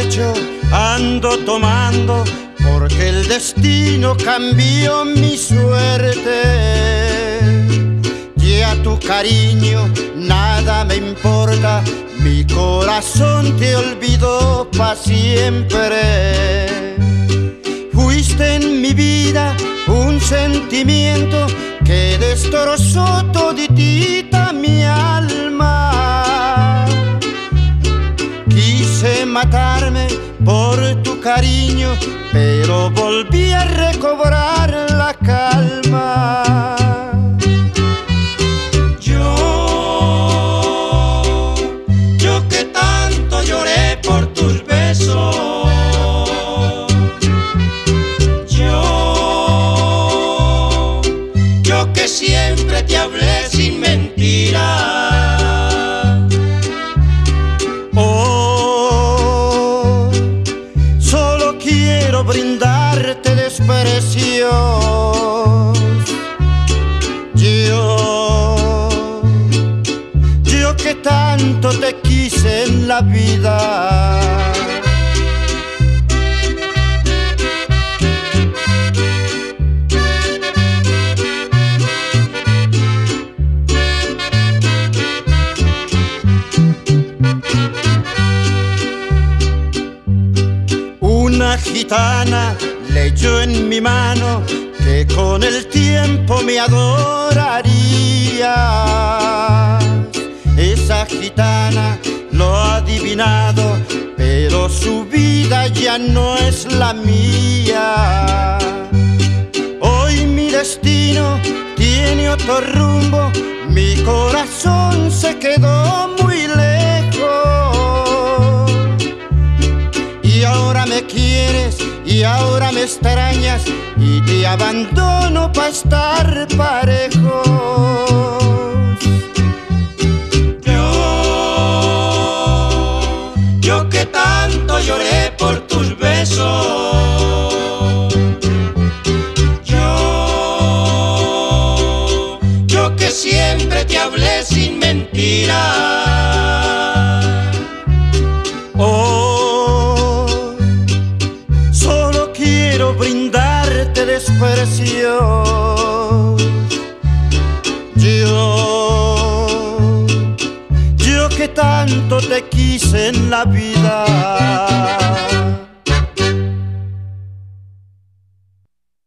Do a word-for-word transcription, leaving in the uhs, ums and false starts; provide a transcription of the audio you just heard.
borracho ando tomando, porque el destino cambió mi suerte. Ya tu cariño nada me importa, mi corazón te olvidó pa' siempre. Fuiste en mi vida un sentimiento que destrozó toditita mi alma. Quise matarme por tu cariño, pero volví a recobrar la calma. Yo, yo que tanto lloré por tus besos, yo, yo que siempre te hablé sin mentira. Quiero brindarte desprecios. Yo, yo que tanto te quise en la vida. Una gitana leyó en mi mano que con el tiempo me adoraría. Esa gitana lo ha adivinado, pero su vida ya no es la mía. Hoy mi destino tiene otro rumbo, mi corazón se quedó muy lejos. Y ahora me quieres y ahora me extrañas y te abandono pa' estar parejos. Yo, yo que tanto lloré por tus besos, yo, yo que siempre te hablé sin mentiras. Quiero brindarte desprecio. Yo, yo que tanto te quise en la vida.